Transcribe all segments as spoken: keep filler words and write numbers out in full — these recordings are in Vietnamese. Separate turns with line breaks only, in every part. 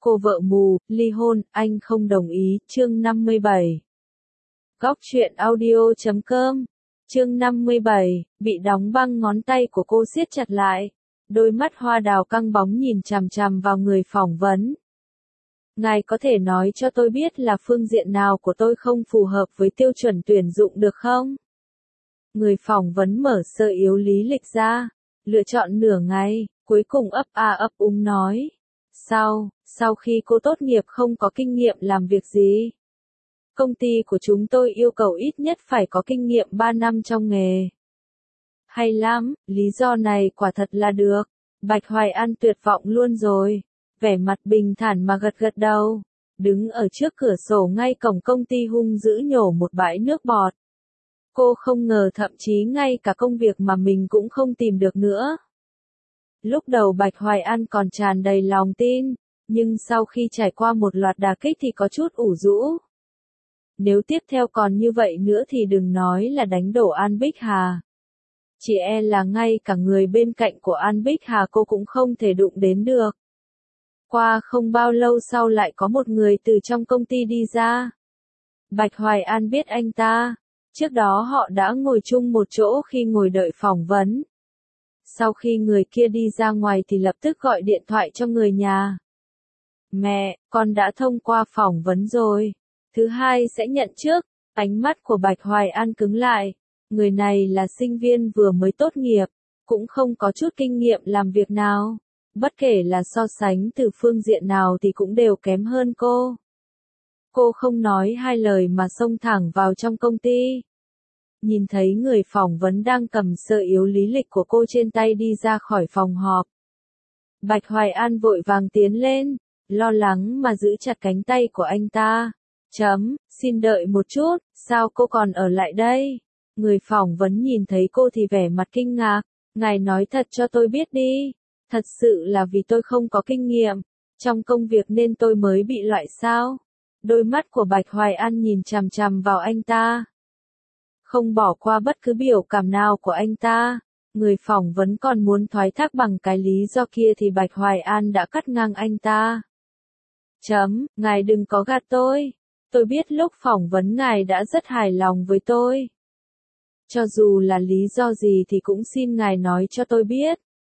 Cô vợ mù, ly hôn, anh không đồng ý, chương năm mươi bảy. Góc truyện audio chấm com, chương năm mươi bảy, bị đóng băng ngón tay của cô siết chặt lại. Đôi mắt hoa đào căng bóng nhìn chằm chằm vào người phỏng vấn. Ngài có thể nói cho tôi biết là phương diện nào của tôi không phù hợp với tiêu chuẩn tuyển dụng được không? Người phỏng vấn mở sơ yếu lý lịch ra, lựa chọn nửa ngày, cuối cùng ấp a ấp úng nói. Sau, sau khi cô tốt nghiệp không có kinh nghiệm làm việc gì. Công ty của chúng tôi yêu cầu ít nhất phải có kinh nghiệm ba năm trong nghề. Hay lắm, lý do này quả thật là được. Bạch Hoài An tuyệt vọng luôn rồi. Vẻ mặt bình thản mà gật gật đầu. Đứng ở trước cửa sổ ngay cổng công ty hung dữ nhổ một bãi nước bọt. Cô không ngờ thậm chí ngay cả công việc mà mình cũng không tìm được nữa. Lúc đầu Bạch Hoài An còn tràn đầy lòng tin, nhưng sau khi trải qua một loạt đả kích thì có chút ủ rũ. Nếu tiếp theo còn như vậy nữa thì đừng nói là đánh đổ An Bích Hà. Chỉ e là ngay cả người bên cạnh của An Bích Hà cô cũng không thể đụng đến được. Qua không bao lâu sau lại có một người từ trong công ty đi ra. Bạch Hoài An biết anh ta, trước đó họ đã ngồi chung một chỗ khi ngồi đợi phỏng vấn. Sau khi người kia đi ra ngoài thì lập tức gọi điện thoại cho người nhà. Mẹ, con đã thông qua phỏng vấn rồi. Thứ hai sẽ nhận trước. Ánh mắt của Bạch Hoài An cứng lại. Người này là sinh viên vừa mới tốt nghiệp, cũng không có chút kinh nghiệm làm việc nào. Bất kể là so sánh từ phương diện nào thì cũng đều kém hơn cô. Cô không nói hai lời mà xông thẳng vào trong công ty. Nhìn thấy người phỏng vấn đang cầm sơ yếu lý lịch của cô trên tay đi ra khỏi phòng họp. Bạch Hoài An vội vàng tiến lên, lo lắng mà giữ chặt cánh tay của anh ta. Chấm, xin đợi một chút, sao cô còn ở lại đây? Người phỏng vấn nhìn thấy cô thì vẻ mặt kinh ngạc. Ngài nói thật cho tôi biết đi. Thật sự là vì tôi không có kinh nghiệm trong công việc nên tôi mới bị loại sao? Đôi mắt của Bạch Hoài An nhìn chằm chằm vào anh ta. Không bỏ qua bất cứ biểu cảm nào của anh ta. Người phỏng vấn còn muốn thoái thác bằng cái lý do kia thì Bạch Hoài An đã cắt ngang anh ta. Chấm, ngài đừng có gạt tôi. Tôi biết lúc phỏng vấn ngài đã rất hài lòng với tôi. Cho dù là lý do gì thì cũng xin ngài nói cho tôi biết.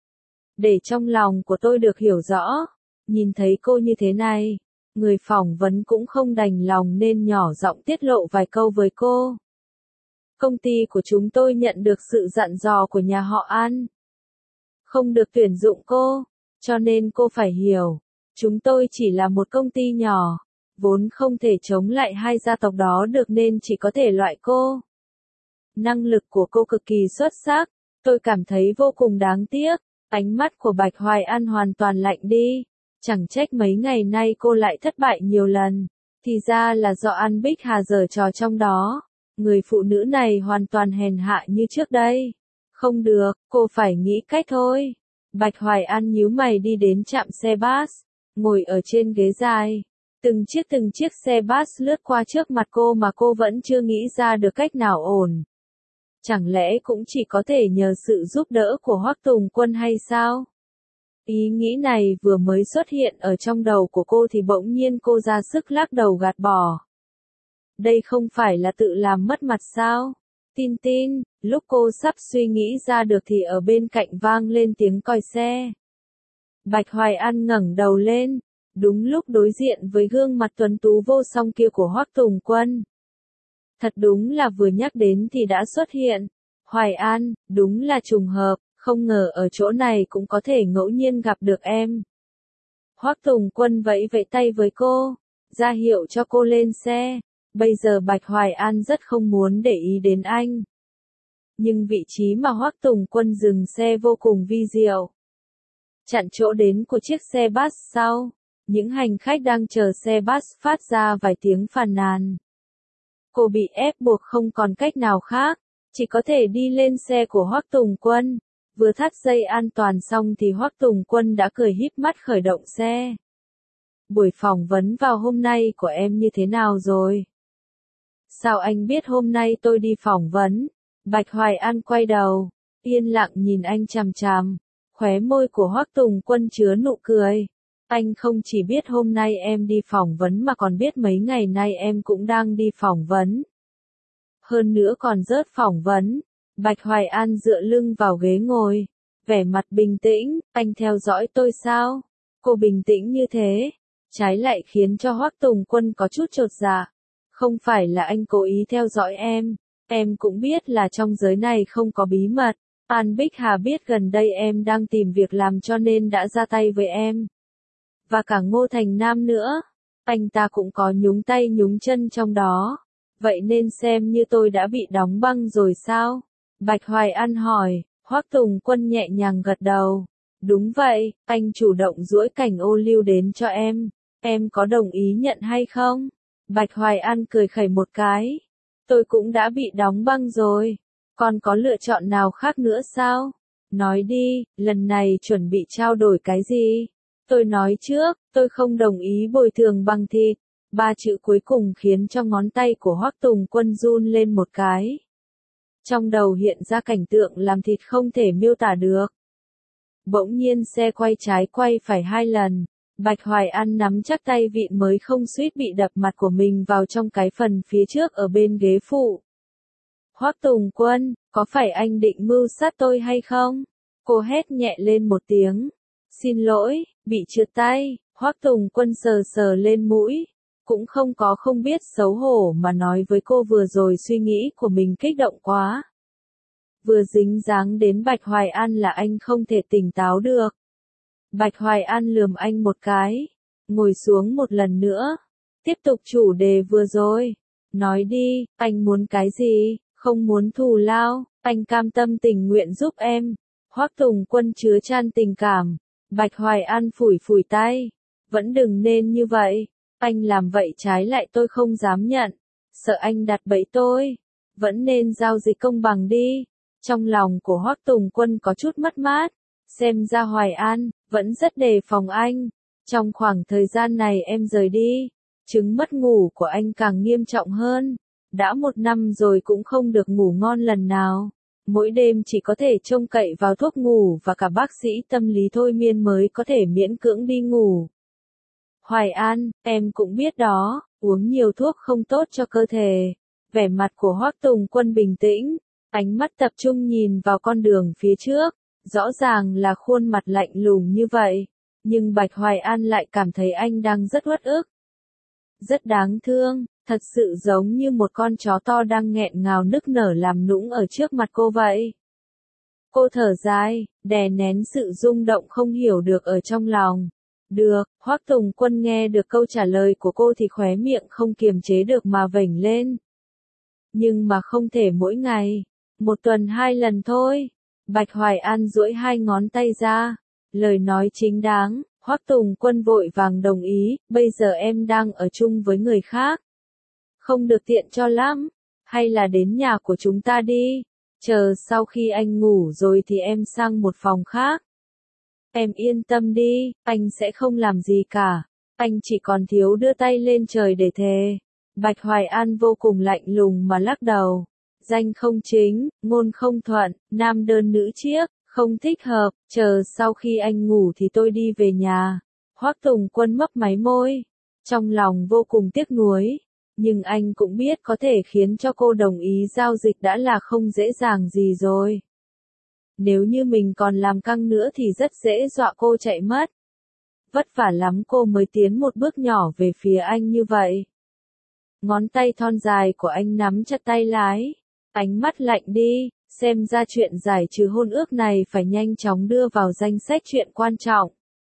Để trong lòng của tôi được hiểu rõ. Nhìn thấy cô như thế này, người phỏng vấn cũng không đành lòng nên nhỏ giọng tiết lộ vài câu với cô. Công ty của chúng tôi nhận được sự dặn dò của nhà họ An. Không được tuyển dụng cô, cho nên cô phải hiểu. Chúng tôi chỉ là một công ty nhỏ, vốn không thể chống lại hai gia tộc đó được nên chỉ có thể loại cô. Năng lực của cô cực kỳ xuất sắc, tôi cảm thấy vô cùng đáng tiếc. Ánh mắt của Bạch Hoài An hoàn toàn lạnh đi. Chẳng trách mấy ngày nay cô lại thất bại nhiều lần. Thì ra là do An Bích Hà giở trò trong đó. Người phụ nữ này hoàn toàn hèn hạ như trước đây. Không được, cô phải nghĩ cách thôi. Bạch Hoài An nhíu mày đi đến trạm xe bus, ngồi ở trên ghế dài. Từng chiếc từng chiếc xe bus lướt qua trước mặt cô mà cô vẫn chưa nghĩ ra được cách nào ổn. Chẳng lẽ cũng chỉ có thể nhờ sự giúp đỡ của Hoắc Tùng Quân hay sao? Ý nghĩ này vừa mới xuất hiện ở trong đầu của cô thì bỗng nhiên cô ra sức lắc đầu gạt bỏ. Đây không phải là tự làm mất mặt sao? Tin tin, lúc cô sắp suy nghĩ ra được thì ở bên cạnh vang lên tiếng còi xe. Bạch Hoài An ngẩng đầu lên, đúng lúc đối diện với gương mặt tuấn tú vô song kia của Hoắc Tùng Quân. Thật đúng là vừa nhắc đến thì đã xuất hiện. Hoài An, đúng là trùng hợp, không ngờ ở chỗ này cũng có thể ngẫu nhiên gặp được em. Hoắc Tùng Quân vẫy vẫy tay với cô, ra hiệu cho cô lên xe. Bây giờ Bạch Hoài An rất không muốn để ý đến anh. Nhưng vị trí mà Hoắc Tùng Quân dừng xe vô cùng vi diệu. Chặn chỗ đến của chiếc xe bus sau, những hành khách đang chờ xe bus phát ra vài tiếng phàn nàn. Cô bị ép buộc không còn cách nào khác, chỉ có thể đi lên xe của Hoắc Tùng Quân. Vừa thắt dây an toàn xong thì Hoắc Tùng Quân đã cười híp mắt khởi động xe. Buổi phỏng vấn vào hôm nay của em như thế nào rồi? Sao anh biết hôm nay tôi đi phỏng vấn? Bạch Hoài An quay đầu, yên lặng nhìn anh chằm chằm. Khóe môi của Hoắc Tùng Quân chứa nụ cười. Anh không chỉ biết hôm nay em đi phỏng vấn mà còn biết mấy ngày nay em cũng đang đi phỏng vấn. Hơn nữa còn rớt phỏng vấn. Bạch Hoài An dựa lưng vào ghế ngồi, vẻ mặt bình tĩnh, anh theo dõi tôi sao? Cô bình tĩnh như thế, trái lại khiến cho Hoắc Tùng Quân có chút chột dạ. Không phải là anh cố ý theo dõi em, em cũng biết là trong giới này không có bí mật. An Bích Hà biết gần đây em đang tìm việc làm cho nên đã ra tay với em. Và cả Ngô Thành Nam nữa, anh ta cũng có nhúng tay nhúng chân trong đó. Vậy nên xem như tôi đã bị đóng băng rồi sao? Bạch Hoài An hỏi. Hoắc Tùng Quân nhẹ nhàng gật đầu. Đúng vậy, anh chủ động duỗi cảnh ô liu đến cho em. Em có đồng ý nhận hay không? Bạch Hoài An cười khẩy một cái. Tôi cũng đã bị đóng băng rồi. Còn có lựa chọn nào khác nữa sao? Nói đi, lần này chuẩn bị trao đổi cái gì? Tôi nói trước, tôi không đồng ý bồi thường bằng thịt. Ba chữ cuối cùng khiến cho ngón tay của Hoắc Tùng Quân run lên một cái. Trong đầu hiện ra cảnh tượng làm thịt không thể miêu tả được. Bỗng nhiên xe quay trái quay phải hai lần. Bạch Hoài An nắm chắc tay vịn mới không suýt bị đập mặt của mình vào trong cái phần phía trước ở bên ghế phụ. Hoắc Tùng Quân, có phải anh định mưu sát tôi hay không? Cô hét nhẹ lên một tiếng. Xin lỗi, bị trượt tay. Hoắc Tùng Quân sờ sờ lên mũi. Cũng không có không biết xấu hổ mà nói với cô vừa rồi suy nghĩ của mình kích động quá. Vừa dính dáng đến Bạch Hoài An là anh không thể tỉnh táo được. Bạch Hoài An lườm anh một cái, ngồi xuống một lần nữa, tiếp tục chủ đề vừa rồi. Nói đi, anh muốn cái gì, không muốn thù lao, anh cam tâm tình nguyện giúp em. Hoắc Tùng Quân chứa chan tình cảm. Bạch Hoài An phủi phủi tay. Vẫn đừng nên như vậy. Anh làm vậy trái lại tôi không dám nhận. Sợ anh đặt bẫy tôi. Vẫn nên giao dịch công bằng đi. Trong lòng của Hoắc Tùng Quân có chút mất mát. Xem ra Hoài An, vẫn rất đề phòng anh. Trong khoảng thời gian này em rời đi. Chứng mất ngủ của anh càng nghiêm trọng hơn. Đã một năm rồi cũng không được ngủ ngon lần nào. Mỗi đêm chỉ có thể trông cậy vào thuốc ngủ và cả bác sĩ tâm lý thôi miên mới có thể miễn cưỡng đi ngủ. Hoài An, em cũng biết đó, uống nhiều thuốc không tốt cho cơ thể. Vẻ mặt của Hoắc Tùng Quân bình tĩnh, ánh mắt tập trung nhìn vào con đường phía trước, rõ ràng là khuôn mặt lạnh lùng như vậy, nhưng Bạch Hoài An lại cảm thấy anh đang rất uất ức. Rất đáng thương, thật sự giống như một con chó to đang nghẹn ngào nức nở làm nũng ở trước mặt cô vậy. Cô thở dài, đè nén sự rung động không hiểu được ở trong lòng. Được, Hoắc Tùng Quân nghe được câu trả lời của cô thì khóe miệng không kiềm chế được mà vểnh lên. Nhưng mà không thể mỗi ngày, một tuần hai lần thôi. Bạch Hoài An duỗi hai ngón tay ra, lời nói chính đáng. Hoắc Tùng Quân vội vàng đồng ý, bây giờ em đang ở chung với người khác. Không được tiện cho lắm, hay là đến nhà của chúng ta đi, chờ sau khi anh ngủ rồi thì em sang một phòng khác. Em yên tâm đi, anh sẽ không làm gì cả, anh chỉ còn thiếu đưa tay lên trời để thề. Bạch Hoài An vô cùng lạnh lùng mà lắc đầu. Danh không chính, ngôn không thuận, nam đơn nữ chiếc. Không thích hợp, chờ sau khi anh ngủ thì tôi đi về nhà. Hoắc Tùng Quân mấp máy môi, trong lòng vô cùng tiếc nuối, nhưng anh cũng biết có thể khiến cho cô đồng ý giao dịch đã là không dễ dàng gì rồi. Nếu như mình còn làm căng nữa thì rất dễ dọa cô chạy mất. Vất vả lắm cô mới tiến một bước nhỏ về phía anh như vậy. Ngón tay thon dài của anh nắm chặt tay lái, ánh mắt lạnh đi. Xem ra chuyện giải trừ hôn ước này phải nhanh chóng đưa vào danh sách chuyện quan trọng.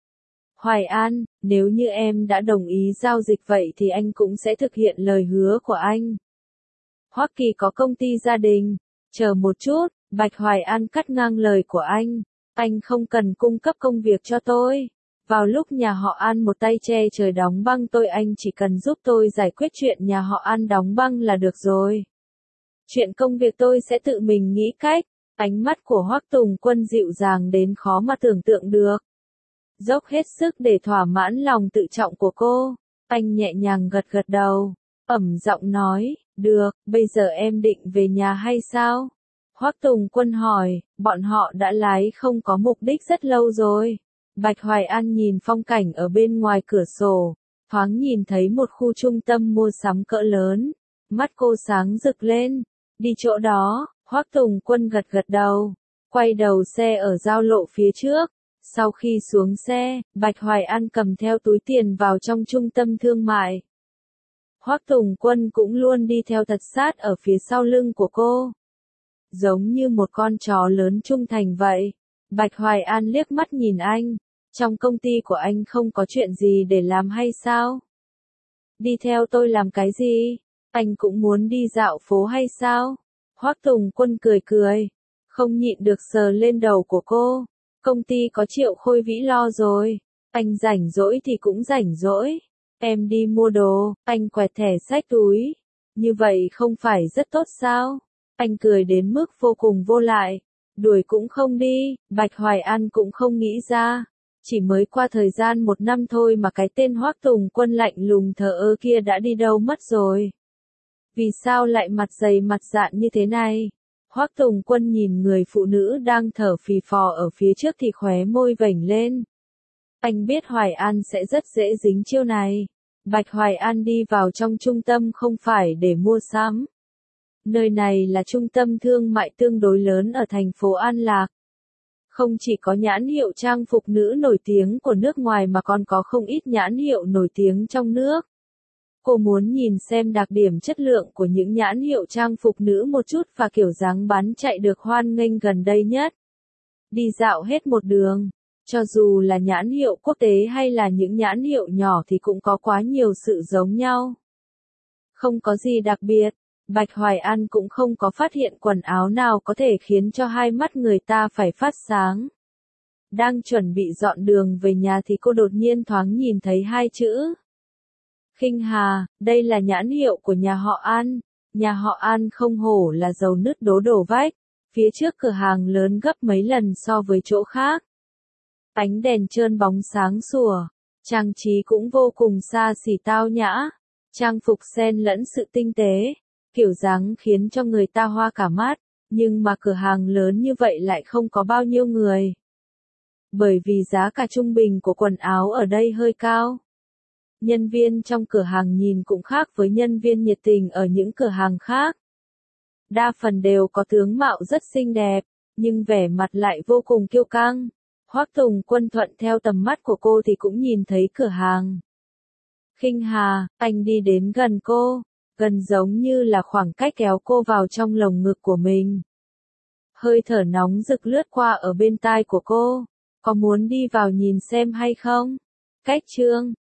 Hoài An, nếu như em đã đồng ý giao dịch vậy thì anh cũng sẽ thực hiện lời hứa của anh. Hoắc Kỳ có công ty gia đình. Chờ một chút, Bạch Hoài An cắt ngang lời của anh. Anh không cần cung cấp công việc cho tôi. Vào lúc nhà họ An một tay che trời đóng băng tôi, anh chỉ cần giúp tôi giải quyết chuyện nhà họ An đóng băng là được rồi. Chuyện công việc tôi sẽ tự mình nghĩ cách. Ánh mắt của Hoắc Tùng Quân dịu dàng đến khó mà tưởng tượng được. Dốc hết sức để thỏa mãn lòng tự trọng của cô. Anh nhẹ nhàng gật gật đầu, ẩm giọng nói, được, bây giờ em định về nhà hay sao? Hoắc Tùng Quân hỏi, bọn họ đã lái không có mục đích rất lâu rồi. Bạch Hoài An nhìn phong cảnh ở bên ngoài cửa sổ, thoáng nhìn thấy một khu trung tâm mua sắm cỡ lớn, mắt cô sáng rực lên, đi chỗ đó, Hoắc Tùng Quân gật gật đầu, quay đầu xe ở giao lộ phía trước, sau khi xuống xe, Bạch Hoài An cầm theo túi tiền vào trong trung tâm thương mại. Hoắc Tùng Quân cũng luôn đi theo thật sát ở phía sau lưng của cô, giống như một con chó lớn trung thành vậy. Bạch Hoài An liếc mắt nhìn anh, trong công ty của anh không có chuyện gì để làm hay sao? Đi theo tôi làm cái gì? Anh cũng muốn đi dạo phố hay sao? Hoắc Tùng Quân cười cười, không nhịn được sờ lên đầu của cô. Công ty có Triệu Khôi Vĩ lo rồi, anh rảnh rỗi thì cũng rảnh rỗi. Em đi mua đồ, anh quẹt thẻ xách túi. Như vậy không phải rất tốt sao? Anh cười đến mức vô cùng vô lại. Đuổi cũng không đi, Bạch Hoài An cũng không nghĩ ra. Chỉ mới qua thời gian một năm thôi mà cái tên Hoắc Tùng Quân lạnh lùng thờ ơ kia đã đi đâu mất rồi. Vì sao lại mặt dày mặt dạn như thế này? Hoắc Tùng Quân nhìn người phụ nữ đang thở phì phò ở phía trước thì khóe môi vểnh lên. Anh biết Hoài An sẽ rất dễ dính chiêu này. Bạch Hoài An đi vào trong trung tâm không phải để mua sắm. Nơi này là trung tâm thương mại tương đối lớn ở thành phố An Lạc. Không chỉ có nhãn hiệu trang phục nữ nổi tiếng của nước ngoài mà còn có không ít nhãn hiệu nổi tiếng trong nước. Cô muốn nhìn xem đặc điểm chất lượng của những nhãn hiệu trang phục nữ một chút và kiểu dáng bán chạy được hoan nghênh gần đây nhất. Đi dạo hết một đường, cho dù là nhãn hiệu quốc tế hay là những nhãn hiệu nhỏ thì cũng có quá nhiều sự giống nhau. Không có gì đặc biệt, Bạch Hoài An cũng không có phát hiện quần áo nào có thể khiến cho hai mắt người ta phải phát sáng. Đang chuẩn bị dọn đường về nhà thì cô đột nhiên thoáng nhìn thấy hai chữ. Khinh Hà, đây là nhãn hiệu của nhà họ An. Nhà họ An không hổ là dầu nứt đố đổ vách. Phía trước cửa hàng lớn gấp mấy lần so với chỗ khác. Ánh đèn trơn bóng sáng sủa, trang trí cũng vô cùng xa xỉ tao nhã. Trang phục xen lẫn sự tinh tế, kiểu dáng khiến cho người ta hoa cả mắt, nhưng mà cửa hàng lớn như vậy lại không có bao nhiêu người. Bởi vì giá cả trung bình của quần áo ở đây hơi cao. Nhân viên trong cửa hàng nhìn cũng khác với nhân viên nhiệt tình ở những cửa hàng khác. Đa phần đều có tướng mạo rất xinh đẹp, nhưng vẻ mặt lại vô cùng kiêu căng. Hoắc Tùng Quân thuận theo tầm mắt của cô thì cũng nhìn thấy cửa hàng. Khinh Hà, anh đi đến gần cô, gần giống như là khoảng cách kéo cô vào trong lồng ngực của mình. Hơi thở nóng rực lướt qua ở bên tai của cô, có muốn đi vào nhìn xem hay không? Cách chương